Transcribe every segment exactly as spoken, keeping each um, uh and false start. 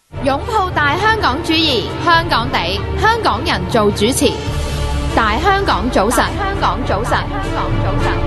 擁抱大香港主義，香港地，香港人做主持。大香港早晨，香港早晨，香港早晨。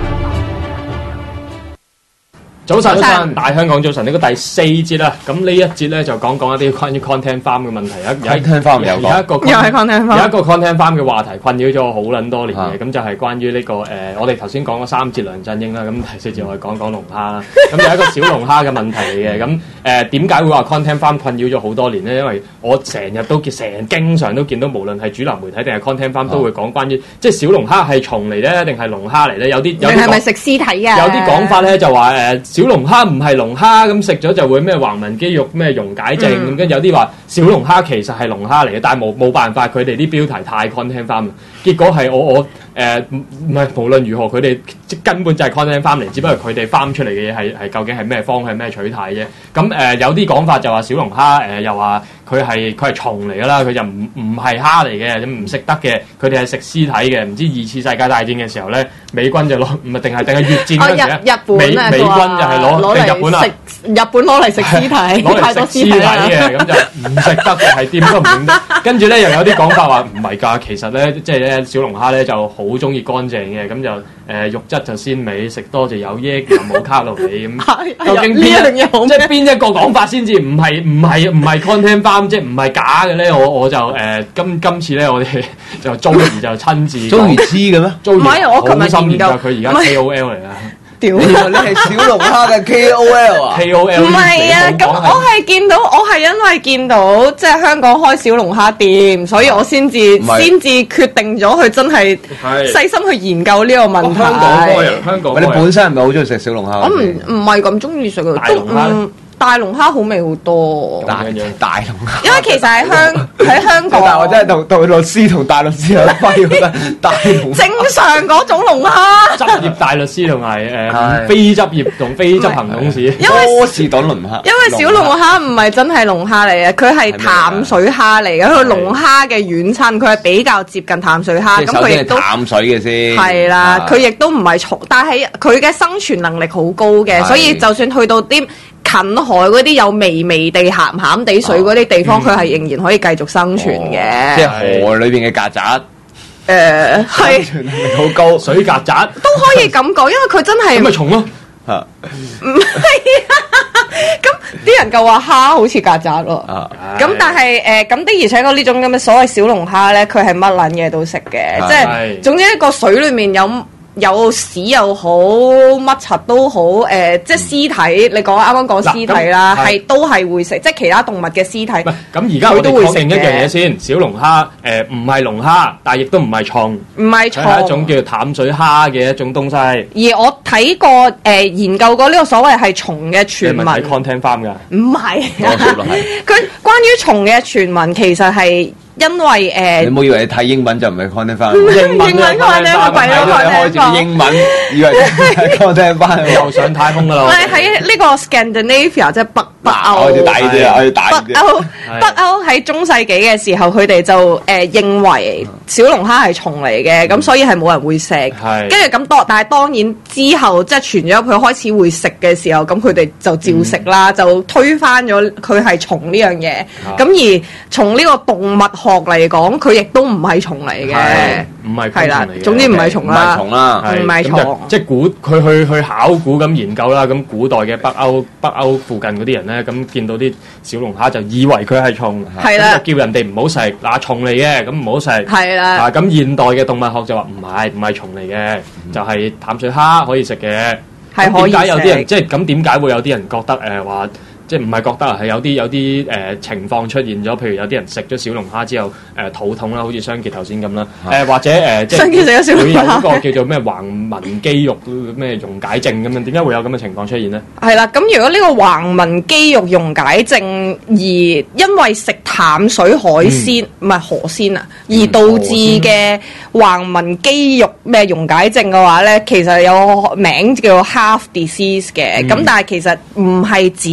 早晨，早晨，大香港早晨，呢個第四節啦。咁呢一節咧就講講一啲關於 content farm 嘅問題啊。 content farm 有有一個又係 content farm， 有一個 content farm 嘅話題困擾咗我好撚多年嘅。咁就係關於呢個誒，我哋頭先講咗三節梁振英啦。咁第四節我哋講講龍蝦啦。咁有一個小龍蝦嘅問題嚟嘅。咁誒點解會話 content farm 困擾咗好多年咧？因為我成日都見，成經常都見到，無論係主流媒體定係 content farm 都會講關於即係小龍蝦係蟲嚟咧，定係龍蝦嚟咧？有啲有啲係咪食屍體啊？ 有啲講法咧就話誒小龍蝦唔係龍蝦，咁食咗就會咩橫紋肌肉咩溶解症，咁跟住有啲話小龍蝦其實係龍蝦嚟嘅，但係冇冇辦法，佢哋啲標題太 content farm，結果係我我誒唔唔係無論如何，佢哋即根本就係 content farm嚟，只不過佢哋 farm 出嚟嘅嘢係係究竟係咩方向咩取態啫。咁誒、呃、有啲講法就話小龍蝦誒、呃、又話佢係佢係蟲嚟㗎啦，佢就唔唔係蝦嚟嘅，咁唔食得嘅，佢哋係食屍體嘅。唔知二次世界大戰嘅時候咧，美軍就攞唔係定係定係越戰嗰陣時咧、 哦，日日本美美軍就係攞定日本啊， 日本攞嚟食屍體， 攞嚟食屍體嘅，咁就唔食得嘅，係掂都唔掂得。跟住咧又有啲講法話唔係㗎，其實咧即係咧小龍蝦咧就好中意乾淨嘅，咁就誒、呃、肉質就鮮美，食多就有益，又冇卡路里咁。究竟邊一即係邊一個講法先至唔係唔係唔係 content farm， 即係唔係假嘅咧？我我就誒、呃、今今次咧我哋就周兒就親自周兒知嘅咩？ 唔係我琴日好深研究研究佢而家 K O L 嚟啊！ 屌， 你係小龍蝦嘅 K O L 啊 ？K O L 唔係啊，咁我係見到，我係因為見到即係香港開小龍蝦店，所以我先至先至決定咗佢真係細心去研究呢個問題。 香港嗰人，香港你本身係咪好中意食小龍蝦？ 我唔唔係咁中意食嘅， 大龍蝦。 大龍蝦好味好多， 大大龍蝦， 因為其實喺香喺香港， 但係我真係同同律師同大律師有得揮覺得大龍蝦正常嗰種龍蝦， 執業大律師同埋誒非執業同非執行董事， 因為波士頓龍蝦， 因為小龍蝦唔係真係龍蝦嚟嘅，佢係淡水蝦嚟嘅，佢龍蝦嘅遠親，佢係比較接近淡水蝦，咁佢亦都淡水嘅先， 係啦，佢亦都唔係蟲，但係佢嘅生存能力好高嘅，所以就算去到啲近海嗰啲有微微地鹹鹹地水嗰啲地方，佢係、嗯、仍然可以繼續生存嘅、哦。 即係河裏邊嘅曱甴， 誒係生存能力好高， 水曱甴都可以咁講，因為佢真係咁咪蟲咯嚇， 唔係啊！咁啲人就話蝦好似曱甴咯，咁、啊、但係誒咁的而且確呢種咁嘅所謂小龍蝦咧，佢係乜撚嘢都食嘅，即係總之一個水裡面有。有屎又好，乜柒都好，誒、呃，即係屍體。你講啱啱講屍體啦，係都係會食，即係其他動物嘅屍體。咁而家我哋確定一樣嘢先，小龍蝦誒唔係龍蝦，但係亦都唔係蟲， 唔係蟲， 係一種叫做淡水蝦嘅一種東西。 而我睇過誒、呃、研究過呢個所謂係蟲嘅傳聞。 你係 content farm 㗎？ 唔係，佢關於蟲嘅傳聞其實係。因為誒，呃、 你唔好以為你睇英文就唔係 content farm， 英文 content farm 咪咯， 開住英文以為係 content farm， 又上太空㗎啦！ 我哋喺呢個 Scandinavia 即係北北歐， 我要大啲啊！我要大啲。 北歐北歐喺中世紀嘅時候，佢哋就誒、呃、認為小龍蝦係蟲嚟嘅，咁、嗯、所以係冇人會食。跟住咁多，但係當然之後即係傳咗佢開始會食嘅時候，咁佢哋就照食啦，嗯、就推翻咗佢係蟲呢樣嘢。咁、嗯、而從呢個動物學嚟講，佢亦都唔係蟲嚟嘅， 唔係係啦，總之唔係蟲啦， 唔係蟲啦， 唔係蟲。 即係古佢去去考古咁研究啦，咁古代嘅北歐北歐附近嗰啲人咧，咁見到啲小龍蝦就以為佢係蟲， 係啦， 叫人哋唔好食，嗱蟲嚟嘅，咁唔好食， 係啦。 啊咁現代嘅動物學就話唔係唔係蟲嚟嘅，就係淡水蝦可以食嘅。係可以食。點解有啲人即係咁？點解會有啲人覺得誒話？即係唔係覺得係有啲有啲誒、呃、情況出現咗？譬如有啲人食咗小龍蝦之後誒、呃、肚痛啦，好似雙傑頭先咁啦。誒、呃、或者誒、呃、即係會有一個叫做咩橫紋肌肉咩溶解症咁樣？點解會有咁嘅情況出現呢？係啦，咁如果呢個橫紋肌肉溶解症而因為食淡水海鮮唔係、嗯、河鮮啊，而導致嘅橫紋肌肉咩溶解症嘅話咧，其實有個名叫做 Half Disease 嘅。咁、嗯、但係其實唔係只規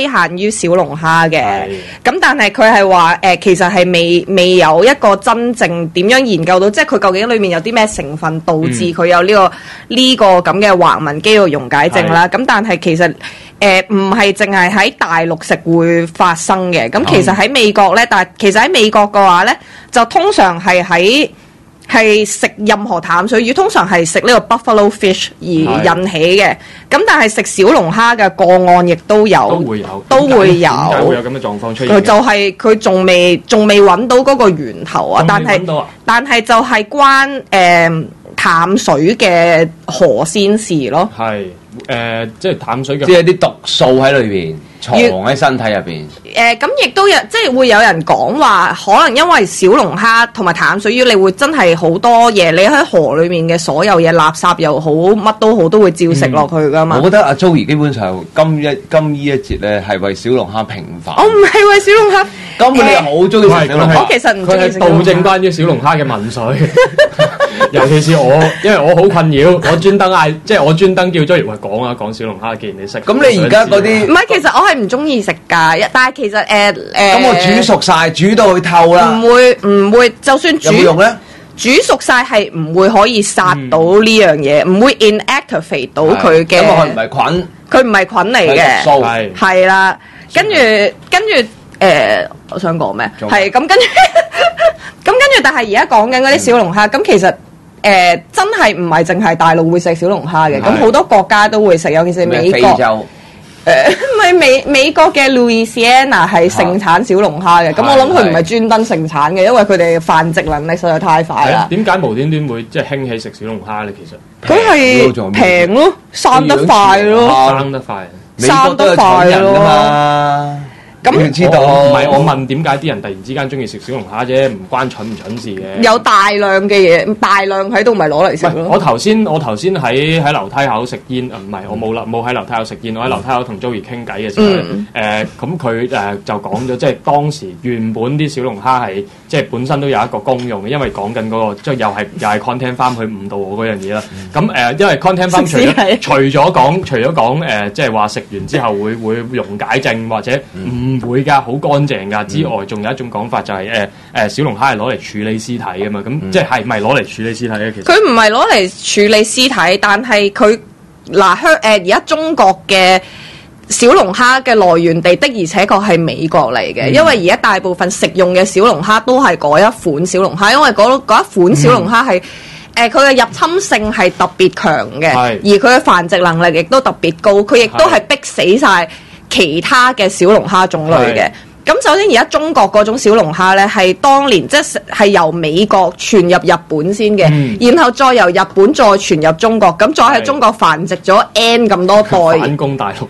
限於小龍蝦嘅。咁但係佢係話誒，其實係未未有一個真正點樣研究到，即係佢究竟裡面有啲咩成分導致佢有呢、呢個呢、嗯、個咁嘅橫紋肌肉溶解症啦。咁但係其實誒唔係淨係喺大陸食會發生嘅。咁其實喺美國咧，但係其實喺美國嘅話咧，就通常係喺係食任何淡水魚，通常係食呢個 buffalo fish 而引起嘅。咁但係食小龍蝦嘅個案亦都有，都會有，都會有。點解會有咁嘅狀況出現？佢就係佢仲未仲未揾到嗰個源頭啊！但係但係就係關誒、呃、淡水嘅河鮮事咯。係誒、呃，即係淡水嘅，即係啲毒素喺裏邊。藏喺身體入邊。誒咁亦都有，即係會有人講話，可能因為小龍蝦同埋淡水魚，你會真係好多嘢，你喺河裏面嘅所有嘢，垃圾又好，乜都好，都會照食落去噶嘛。我覺得阿 Joey 基本上今一今呢一節咧係為小龍蝦平反。我唔係為小龍蝦。根本你又好中意食小龍蝦。我其實唔中意食。佢係導正關於小龍蝦嘅民粹。尤其是我，因為我好困擾，我專登嗌，即係我專登叫 Joey 話講啊講小龍蝦，既然你識。咁你而家嗰啲唔係，其實我係唔中意食㗎，但係其實誒誒。咁、呃呃、我煮熟晒，煮到佢透啦。唔會唔會，就算煮有冇用咧？煮熟晒係唔會可以殺到呢樣嘢，唔、嗯、會 inactivate 到佢嘅。咁佢唔係菌，佢唔係菌嚟嘅，係係啦。跟住跟住誒，我想講咩？係咁跟住咁跟住，但係而家講緊嗰啲小龍蝦，咁、嗯、其實。誒、呃、真係唔係淨係大陸會食小龍蝦嘅，咁好多國家都會食，尤其是美國。非洲誒唔係美美國嘅 Louisiana 係盛產小龍蝦嘅，咁、啊、我諗佢唔係專登盛產嘅，因為佢哋繁殖能力實在太快啦。點解無端端會即係興起食小龍蝦咧？其實佢係平咯，生得快咯，生得快，生得快咯。咁唔知道，唔係我問點解啲人突然之間中意食小龍蝦啫，唔關蠢唔蠢事嘅。有大量嘅嘢，大量喺度咪攞嚟食咯。我頭先我頭先喺喺樓梯口食煙，唔係我冇啦，冇喺樓梯口食煙，我喺樓梯口同 Joey 傾偈嘅時候，誒咁佢誒就講咗，即係當時原本啲小龍蝦係即係本身都有一個功用嘅，因為講緊嗰個即係又係又係 content farm 去誤導我嗰樣嘢啦。咁誒、呃，因為 content farm 除咗除咗講除咗講誒，即係話食完之後會會溶解症或者唔唔會㗎，好乾淨㗎。之外，仲有一種講法就係誒誒小龍蝦係攞嚟處理屍體㗎嘛。咁、嗯、即係係咪攞嚟處理屍體咧？其實佢唔係攞嚟處理屍體，但係佢嗱香誒而家中國嘅小龍蝦嘅來源地的而且確係美國嚟嘅、嗯，因為而家大部分食用嘅小龍蝦都係嗰一款小龍蝦，因為嗰嗰一款小龍蝦係誒佢嘅入侵性係特別強嘅，而佢嘅繁殖能力亦都特別高，佢亦都係逼死晒其他嘅小龍蝦種類嘅。咁首先而家中國嗰種小龍蝦咧，係當年即係係由美國傳入日本先嘅、嗯，然後再由日本再傳入中國，咁再喺中國繁殖咗 N 咁多代，反攻大陸，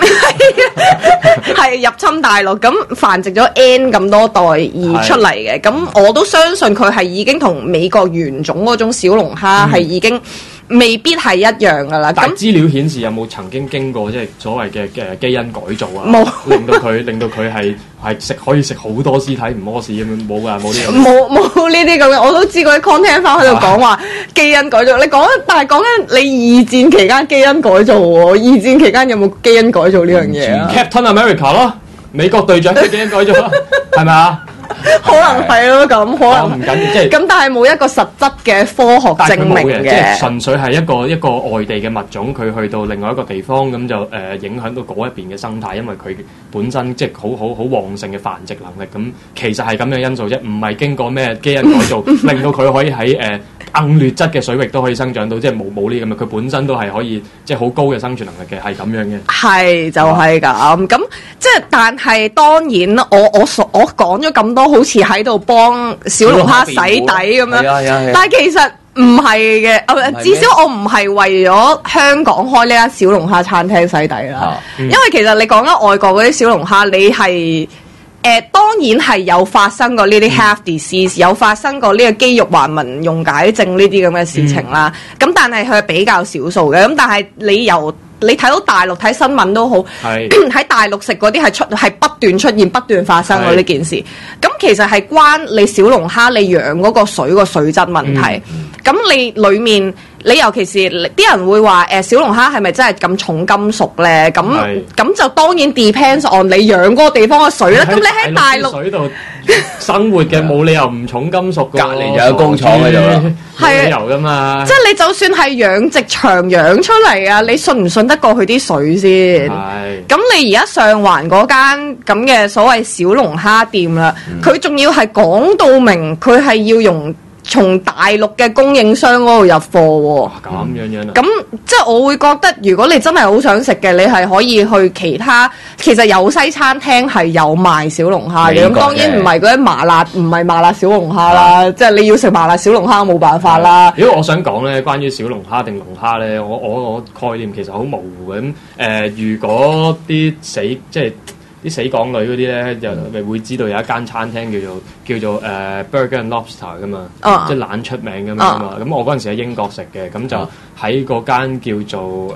係入侵大陸，咁繁殖咗 N 咁多代而出嚟嘅。咁我都相信佢係已經同美國原種嗰種小龍蝦係已經。未必係一樣噶啦。但資料顯示有冇曾經經過即係所謂嘅嘅基因改造啊？冇，令到佢令到佢係係食可以食好多屍體唔屙屎咁樣，冇噶，冇呢樣。冇冇呢啲咁嘅，我都知嗰啲 content 翻喺度講話基因改造。你講，但係講緊你二戰期間基因改造喎。二戰期間有冇基因改造呢樣嘢啊 ？Captain America 咯，美國隊長嘅基因改造咯，係咪啊？可能係咯，咁可能唔緊，即係咁，但係冇一個實質嘅科學證明嘅，即係純粹係一個一個外地嘅物種，佢去到另外一個地方咁就誒、呃、影響到嗰一邊嘅生態，因為佢本身即係好好好旺盛嘅繁殖能力，咁其實係咁嘅因素啫，唔係經過咩基因改造令到佢可以喺誒、呃、硬劣質嘅水域都可以生長到，即係冇冇呢咁嘅，佢本身都係可以即係好高嘅生存能力嘅，係咁樣嘅。係就係咁，咁即係但係當然我我我講咗咁多。好似喺度幫小龍蝦洗底咁樣，但係其實唔係嘅，至少我唔係為咗香港開呢間小龍蝦餐廳洗底啦、啊嗯。因為其實你講緊外國嗰啲小龍蝦，你係誒、呃、當然係有發生過呢啲 heart disease，、嗯、有發生過呢個肌肉橫紋溶解症呢啲咁嘅事情啦。咁、嗯、但係佢係比較少數嘅。咁但係你由你睇到大陸睇新聞都好，喺大陸食嗰啲係出係不斷出現、不斷發生嘅呢件事。咁其實係關你小龍蝦你養嗰個水個水質問題。咁、嗯、你裡面你尤其是啲人會話誒小龍蝦係咪真係咁重金屬咧？咁咁就當然 depends on 你養嗰個地方嘅水啦。咁你喺大陸水度生活嘅冇理由唔重金屬㗎， 隔離又有工廠喺度啦， 冇理由㗎嘛。 即係你就算係養殖場養出嚟啊，你信唔信得過佢啲水先？ 係。 咁你而家上環嗰間咁嘅所謂小龍蝦店啦，佢仲要係講到明，佢係要用從大陸嘅供應商嗰度入貨喎。 咁樣樣啊。 咁即係我會覺得，如果你真係好想食嘅，你係可以去其他，其實有西餐廳係有賣小龍蝦嘅。咁當然唔係嗰啲麻辣，唔係麻辣小龍蝦啦。即係你要食麻辣小龍蝦冇辦法啦。 如果我想講咧，關於小龍蝦定龍蝦咧，我我我概念其實好模糊嘅。咁誒、呃，如果啲死即係啲死港女嗰啲咧，就咪會知道有一間餐廳叫做叫做誒、呃、Burger and Lobster 噶嘛，啊、即係懶出名咁樣啊嘛。咁、啊、我嗰陣時喺英國食嘅，咁就喺嗰間叫做誒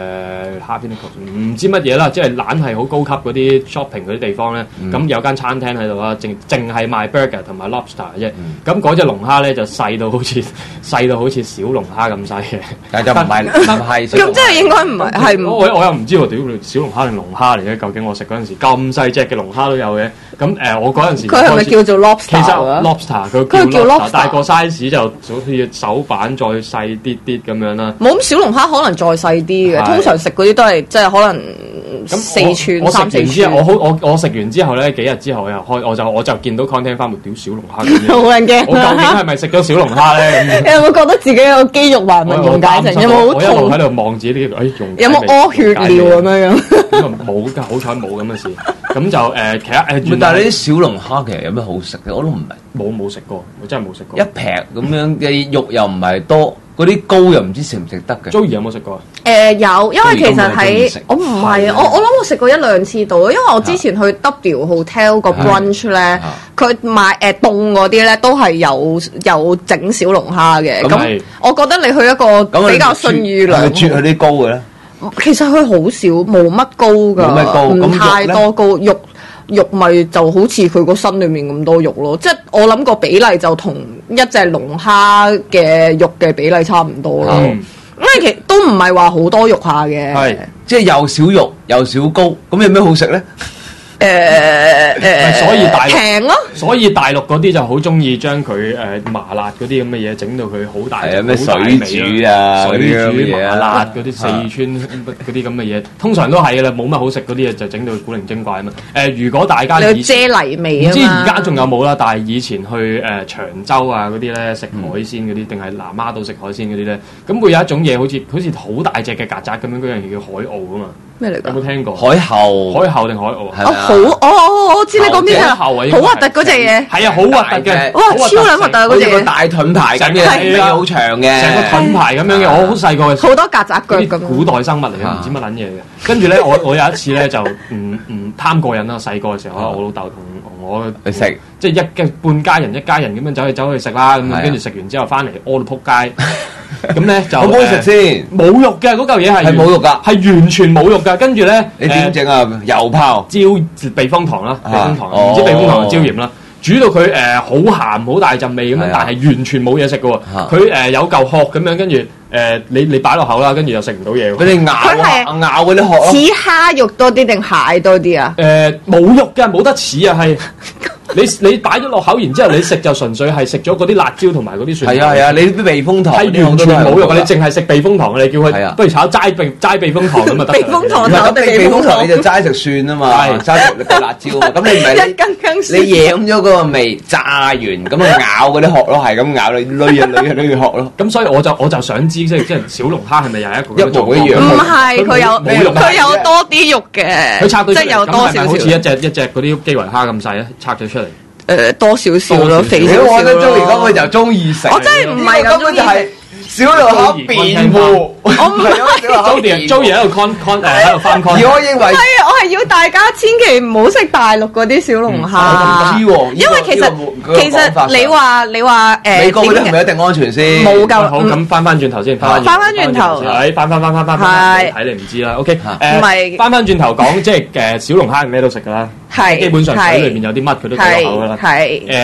Happy Nichols 唔知乜嘢啦，即係懶係好高級嗰啲 shopping 嗰啲地方咧。咁、嗯、有間餐廳喺度啦，淨淨係賣 burger 同埋 lobster 嘅啫。咁嗰隻龍蝦咧就細到好似細到好似小龍蝦咁細嘅， 但係就唔係唔係。 咁即係應該唔係係我我又唔知喎，屌小龍蝦定龍蝦嚟嘅？究竟我食嗰陣時咁細隻嘅龍蝦都有嘅。咁誒、呃，我嗰陣時佢係咪叫做 lobster？ 其實 lobster 佢叫 lobster，但係個 size 就好似手板再細啲啲咁樣啦。 冇咁小龍蝦可能再細啲嘅，通常食嗰啲都係即係可能咁四寸三四寸。 我好我我食完之後咧，幾日之後又開我就我就見到 content 翻部屌小龍蝦咁樣， 好撚驚！ 我究竟係咪食咗小龍蝦咧？ 你有冇覺得自己有肌肉還魂溶解成？有冇好痛？ 我一路喺度望自己啲誒溶。 有冇屙血尿咁樣樣？ 咁啊冇㗎，好彩冇咁嘅事。咁就誒，其實誒， 但係你啲小龍蝦其實有咩好食嘅？我都唔明。 冇冇食過，我真係冇食過。 一劈咁樣嘅肉又唔係多，嗰啲膏又唔知食唔食得嘅。 Joey 有冇食過啊？ 誒有，因為其實喺我唔係我我諗我食過一兩次到，因為我之前去 W Hotel 個 brunch 咧，佢賣誒凍嗰啲咧都係有有整小龍蝦嘅。咁我覺得你去一個比較信譽良， 係咪啜佢啲膏嘅咧？ 其實佢好少，冇乜膏㗎，唔太多膏肉。肉咪就好似佢個身裏面咁多肉咯，即係我諗個比例就同一隻龍蝦嘅肉嘅比例差唔多咯。嗯、因為其實都唔係話好多肉下嘅， 係即係又少肉又少膏，咁有咩好食咧？ 誒誒， 所以大陸平咯， 所以大陸嗰啲就好中意將佢誒麻辣嗰啲咁嘅嘢整到佢好大， 係啊咩水煮啊， 水煮麻辣嗰啲四川嗰啲咁嘅嘢，通常都係嘅啦，冇乜好食嗰啲嘢就整到古靈精怪啊嘛。誒，如果大家你啫喱味啊嘛，唔知而家仲有冇啦？但係以前去誒長洲啊嗰啲咧食海鮮嗰啲，定係南丫島食海鮮嗰啲咧，咁會有一種嘢好似好似好大隻嘅曱甴咁樣，嗰樣嘢叫海鰲啊嘛。 咩嚟㗎？ 有冇聽過？ 海猴， 海猴定海鰲？ 係啊，好，我我知你講邊隻，好核突嗰隻嘢。 係啊，好核突嘅， 哇，超撚核突嗰隻嘢。 大盾牌咁嘅，係好長嘅， 成個盾牌咁樣嘅。我好細個嘅時候， 好多曱甴腳咁。 古代生物嚟嘅，唔知乜撚嘢嘅。跟住咧，我我有一次咧就唔唔貪過癮啦。細個嘅時候，我老豆同我去食， 即係一嘅半家人一家人咁樣走去走去食啦。咁跟住食完之後翻嚟屙到撲街。咁咧就好唔好食先？ 冇肉嘅嗰嚿嘢係係冇肉㗎， 係完全冇肉㗎。跟住咧， 你點整啊？油泡、 椒、避風塘啦，避風塘，唔知避風塘椒鹽啦，煮到佢誒好鹹好大陣味咁樣，但係完全冇嘢食嘅喎。佢誒有嚿殼咁樣，跟住誒你你擺落口啦，跟住又食唔到嘢。 佢哋咬啊咬嗰啲殼。 似蝦肉多啲定蟹多啲啊？ 誒冇肉嘅，冇得似啊，係。你你擺咗落口，然之後你食就純粹係食咗嗰啲辣椒同埋嗰啲蒜。 係啊係啊，你啲避風塘係完全冇肉嘅，你淨係食避風塘，你叫佢不如炒齋避齋避風塘咁啊得。 避風塘咁避避風塘你就齋食蒜啊嘛，齋食個辣椒啊。咁你唔係你你舐咗嗰個味，炸完咁啊咬嗰啲殼咯，係咁咬你攣啊攣啊攣住殼咯。 咁所以我就我就想知即係即係小龍蝦係咪又係一個一模一樣？ 唔係，佢有佢有多啲肉嘅， 佢拆到即係有多少少。 好似一隻一隻嗰啲基圍蝦咁細啊，拆咗出嚟。 誒多少少咯，肥少少咯。 我覺得 Joey 根本就中意食。 我真係唔係咁中意食。 小龍蝦辯護，我唔係啊！Joey Joey 喺度 con con 誒喺度翻 con。 而我認為係啊，我係要大家千祈唔好食大陸嗰啲小龍蝦。 知喎， 因為其實其實你話你話誒美國嗰啲係咪一定安全先？ 冇夠。 好咁翻翻轉頭先， 翻翻轉頭， 係翻翻翻翻翻翻，睇你唔知啦。OK，誒， 唔係翻翻轉頭講，即係誒小龍蝦咩都食㗎啦。 係基本上水裏面有啲乜佢都食落口㗎啦。 係誒。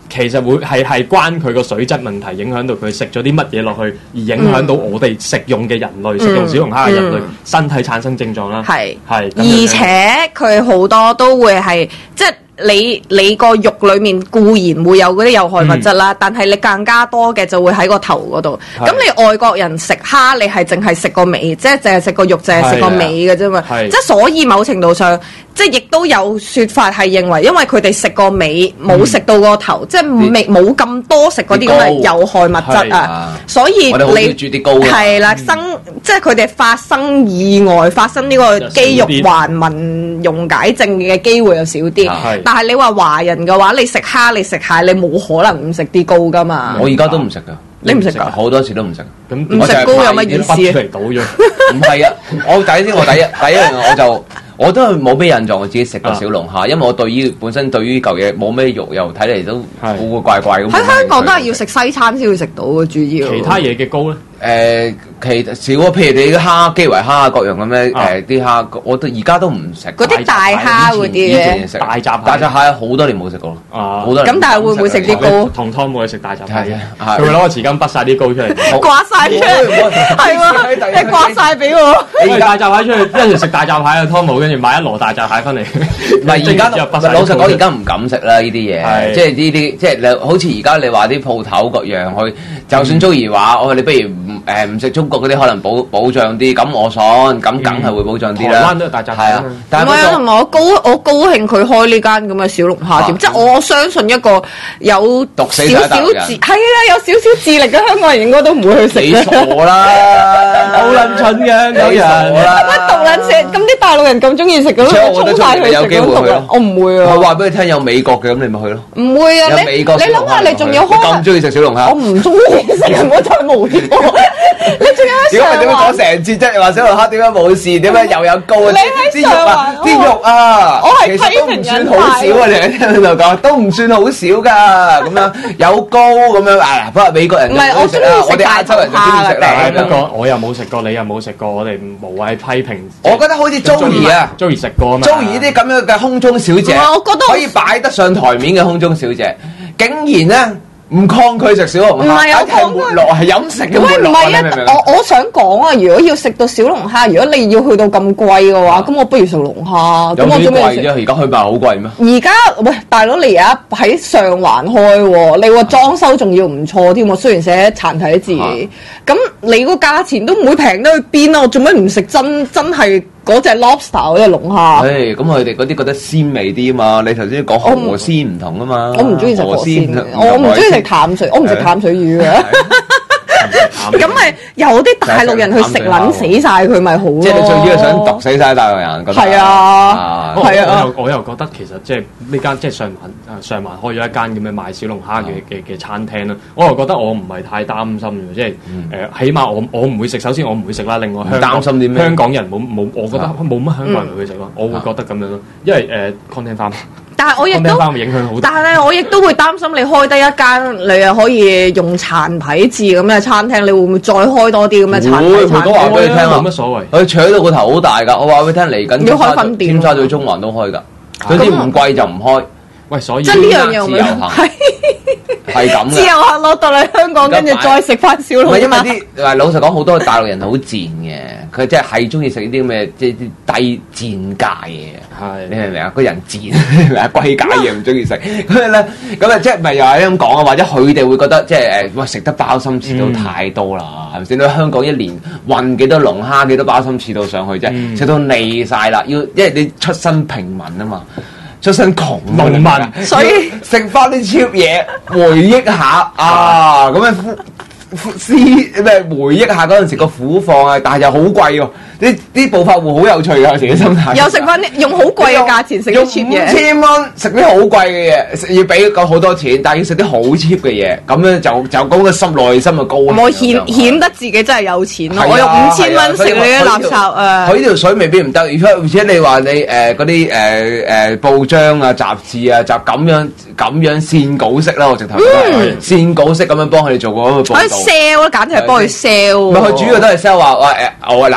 其實會係係關佢個水質問題影響到佢食咗啲乜嘢落去，而影響到我哋食用嘅人類、嗯、食用小龍蝦嘅人類、嗯、身體產生症狀啦。係係， 而且佢好多都會係即係。你你個肉裡面固然會有嗰啲有害物質啦，嗯、但係你更加多嘅就會喺個頭嗰度。咁你外國人食蝦，你係淨係食個尾，即係淨係食個肉，淨係食個尾嘅啫嘛。即係所以某程度上，即係亦都有説法係認為，因為佢哋食個尾冇食到個頭，嗯、即係未冇咁多食嗰啲咁嘅有害物質啊，所以你係啦生即係佢哋發生意外、發生呢個肌肉環紋溶解症嘅機會又少啲。但係你話華人嘅話，你食蝦、你食蟹，你冇可能唔食啲膏噶嘛？ 我而家都唔食噶， 你唔食噶？ 好多次都唔食。 咁唔食膏有乜意思？ 嚟倒咗。 唔係啊，我第一先，我第一第一樣我就我都係冇咩印象，我自己食過小龍蝦，因為我對於本身對於嚿嘢冇咩肉，又睇嚟都古古怪怪咁。 喺香港都係要食西餐先會食到嘅，主要。 其他嘢嘅膏咧？ 誒，其少啊，譬如你啲蝦、基圍蝦各樣咁咧，誒啲蝦，我都而家都唔食。 嗰啲大蝦嗰啲嘅， 大閘大閘蟹好多年冇食過咯。 啊， 好多年。 咁但係會唔會食啲膏？ 同湯冇去食大閘蟹嘅，佢會攞個匙羹筆晒啲膏出嚟， 刮晒出嚟，係喎，你刮晒俾我。 你大閘蟹出去，跟住食大閘蟹嘅湯冇，跟住買一籮大閘蟹翻嚟。 唔係而家，老實講，而家唔敢食啦呢啲嘢，即係呢啲，即係你好似而家你話啲鋪頭各樣去，就算中意話，我話你不如。誒唔食中國嗰啲可能保保障啲，咁我信，咁梗係會保障啲啦。台灣都係大閘蟹啊，但係同埋我高我高興佢開呢間咁嘅小龍蝦店，即係我相信一個有少少智係啦，有少少智力嘅香港人應該都唔會去食。 你傻啦， 好撚蠢嘅有人， 乜獨撚食？咁啲大陸人咁中意食嘅，衝晒去食嗰度。我唔會啊！ 我話俾你聽，有美國嘅咁，你咪去咯。 唔會啊！你你諗下，你仲有開咁中意食小龍蝦？ 我唔中意食，我再無聊。你仲有喺上環？點解講成節啫？你話小龍蝦點解冇事？點解又有膏啊？啲肉啊，啲肉啊， 我係其實都唔算好少啊！你喺聽度講，都唔算好少㗎。咁樣有膏咁樣啊？不過美國人唔係我中意食大頭蝦嘅。 不過我又冇食過，你又冇食過，我哋無謂批評。 我覺得好似 Joey 啊 ，Joey 食過啊嘛。 Joey 呢啲咁樣嘅空中小姐， 我覺得可以擺得上台面嘅空中小姐，竟然咧〜唔抗拒食小龍蝦， 唔係我係沒落，係飲食嘅沒落。 唔係啊！我我想講啊，如果要食到小龍蝦，如果你要去到咁貴嘅話，咁我不如食龍蝦。 有幾貴啫？而家去賣好貴咩？ 而家喂，大佬你而家喺上環開喎，你話裝修仲要唔錯添喎，雖然寫殘體字，咁你個價錢都唔會平得去邊啊！我做咩唔食真真係？嗰隻 lobster 嗰隻龍蝦， 誒咁佢哋嗰啲覺得鮮味啲啊嘛！你頭先講河鮮唔同啊嘛， 我唔中意食河鮮，我唔中意食淡水，我唔食淡水魚嘅。咁咪有啲大陸人去食撚死晒佢咪好咯？ 即係你最主要想毒死晒大陸人，覺得係啊，係啊！ 我又我又覺得其實即係呢間即係上環啊上環開咗一間咁嘅賣小龍蝦嘅嘅嘅餐廳啦。我又覺得我唔係太擔心嘅，即係誒起碼我我唔會食。首先我唔會食啦。另外香擔心啲咩？ 香港人冇冇，我覺得冇乜香港人去食咯。我會覺得咁樣咯，因為誒 content farm。 但係我亦都，但係我亦都會擔心你開得一間，你又可以用殘體字咁嘅餐廳，你會唔會再開多啲咁嘅殘體餐廳？ 會，我話俾你聽啊， 冇乜所謂。 佢搶到個頭好大㗎，我話俾你聽嚟緊。 要開分店， 尖沙咀中環都開㗎，總之唔貴就唔開。 喂，所以即係呢樣嘢自由行係咁嘅。 自由行落到嚟香港，跟住再食翻小龍蝦。 因為啲，話老實講，好多大陸人好賤嘅，佢即係係中意食呢啲咁嘅即係啲低賤價嘢。係，你明唔明啊？個人賤，明啊？貴價嘢唔中意食，咁咧咁啊，即係咪又係咁講啊？或者佢哋會覺得即係誒，哇！食得鮑參翅肚太多啦，係咪先？你香港一年運幾多龍蝦、幾多鮑參翅肚上去啫？食到膩晒啦，要因為你出身平民啊嘛。出身窮農民， 所以食翻啲 cheap 嘢，回憶下啊，咁樣思咩回憶下嗰陣時個苦況啊，但係又好貴喎。啲啲暴發戶好有趣㗎，有時啲心態。 又食翻啲用好貴嘅價錢食啲 cheap 嘢， 五千蚊食啲好貴嘅嘢，要俾個好多錢，但係要食啲好 cheap 嘅嘢，咁樣就就嗰個心內心嘅高。 我顯顯得自己真係有錢咯！我用五千蚊食你啲垃圾啊！ 佢呢條水未必唔得，而且而且你話你誒嗰啲誒誒報章啊、雜誌啊，就咁樣咁樣線稿式啦，我直頭線稿式咁樣幫佢哋做嗰個報導。 可以 sell 啦，簡直係幫佢 sell。 唔係佢主要都係 sell 話話誒，我嗱呢啲係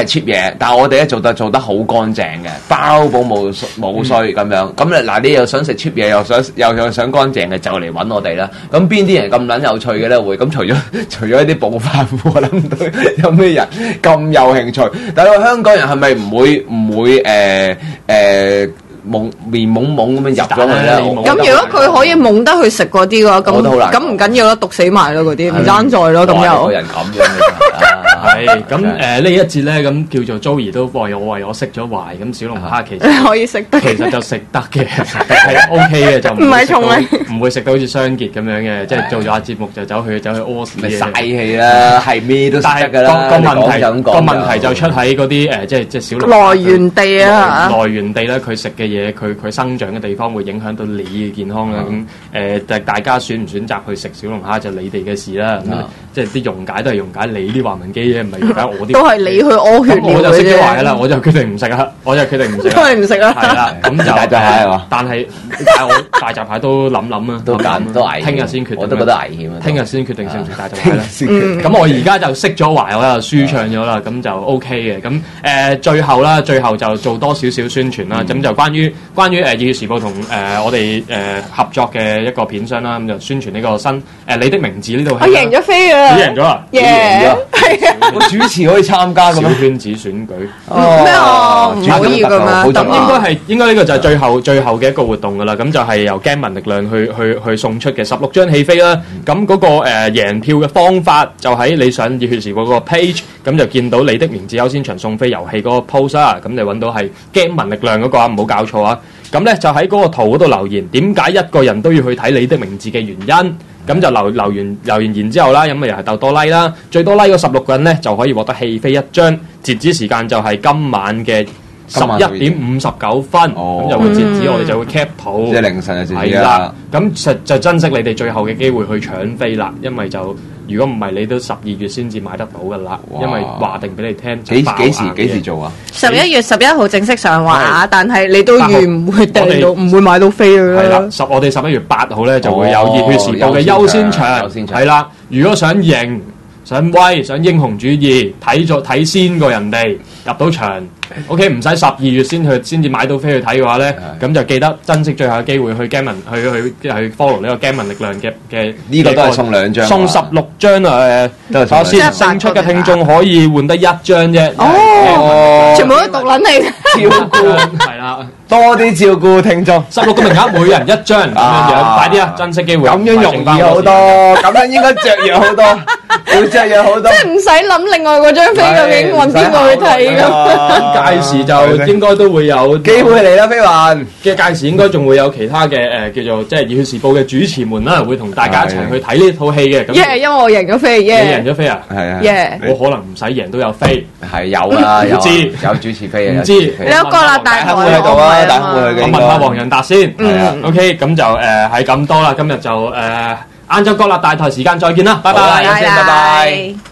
係 cheap 嘢，但係我哋咧做得做得好乾淨嘅，包保冇冇衰咁樣。咁咧嗱，你又想食 cheap 嘢，又想又又想乾淨嘅，就嚟揾我哋啦。咁邊啲人咁撚有趣嘅咧？會咁除咗除咗一啲暴發戶，我諗唔到有咩人咁有興趣。但係香港人係咪唔會唔會誒誒？呃呃懵面懵懵咁樣入咗去啦。 咁如果佢可以懵得去食嗰啲嘅話，咁咁唔緊要啦，毒死埋咯嗰啲，唔爭在咯咁又。 個人咁樣係咁誒呢一節咧，咁叫做 Joey 都為我為我釋咗懷。咁小龍蝦其實可以食得， 其實就食得嘅，係 OK 嘅，就唔係從嚟唔會食到好似雙傑咁樣嘅，即係做咗下節目就走去走去屙屎嘅。 嘥氣啦，係咩都食得㗎啦。 個問題個問題就出喺嗰啲誒，即係即係小龍來源地啊， 來源地咧，佢食嘅嘢，佢佢生長嘅地方會影響到你嘅健康啦。咁誒，但係大家選唔選擇去食小龍蝦就你哋嘅事啦。即係啲溶解都係溶解你啲華文基啫，唔係溶解我啲。都係你去屙血。我就釋咗懷啦，我就決定唔食啦，我就決定唔食。 都係唔食啦。 係啦，咁就大閘蟹喎。 但係但係我大閘蟹都諗諗啦， 都揀都危險。 聽日先決定。我都覺得危險啊。 聽日先決定食唔食大閘蟹啦。咁我而家就釋咗懷，我又舒暢咗啦，咁就 OK 嘅。咁誒最後啦，最後就做多少少宣傳啦。咁就關於關於誒《熱血時報》同誒我哋誒合作嘅一個片商啦，咁就宣傳呢個新誒你的名字呢套戲。我贏咗飛啊！ 你贏咗啊！ 贏係啊！ 我主持可以參加咁小圈子選舉咩啊？唔可以㗎嘛？ 咁應該係應該呢個就係最後最後嘅一個活動㗎啦。咁就係由 Gammon 力量去去去送出嘅十六張戲飛啦。咁嗰個誒贏票嘅方法就喺你上熱血時報嗰個 page，咁就見到你的名字優先場送飛遊戲嗰個 post 啦。咁你揾到係 Gammon 力量嗰個啊，唔好搞錯啊！咁咧就喺嗰個圖嗰度留言，點解一個人都要去睇你的名字嘅原因？咁就留留言留言然之後啦，咁咪又係鬥多 like 啦，最多 like 嗰十六個人咧就可以獲得戲飛一張，截止時間就係今晚嘅十一點五十九分，咁就會截止，我哋就會 cap 圖， 即係凌晨就截止啦。係啦，咁實就珍惜你哋最後嘅機會去搶飛啦，因為就如果唔係你都十二月先至買得到噶啦，因為話定俾你聽。 幾幾時幾時做啊？ 十一月十一號正式上畫，但係你都預唔會訂到，唔會買到飛㗎啦。 係啦，十我哋十一月八號咧就會有熱血時報嘅優先場，係啦。如果想贏、想威、想英雄主義，睇咗睇先過人哋入到場。O.K. 唔使十二月先去先至買到飛去睇嘅話咧，咁就記得珍惜最後嘅機會去 Gammon 去去去 follow 呢個 Gammon 力量嘅嘅呢個都係送兩張， 送十六張啊！誒，首先勝出嘅聽眾可以換得一張啫。 哦，全部都獨撚嚟， 照顧係啦， 多啲照顧聽眾。 十六個名額，每人一張咁樣樣，快啲啊！珍惜機會， 咁樣容易好多，咁樣應該雀躍好多，會雀躍好多。 即係唔使諗另外嗰張飛究竟揾邊個去睇咁。 屆時就應該都會有機會嚟啦，飛雲嘅屆時應該仲會有其他嘅誒叫做即係熱血時報嘅主持們啦，會同大家一齊去睇呢套戲嘅。咁耶，因為我贏咗飛，耶！ 你贏咗飛啊？ 係啊， 耶！ 我可能唔使贏都有飛， 係有啊，有知有主持飛啊， 唔知你有個啦，大會喺度啊，大會去嘅。 我問下黃仁達先。 嗯 OK，咁就誒係咁多啦，今日就誒晏晝各立大台時間再見啦，拜拜， 拜拜。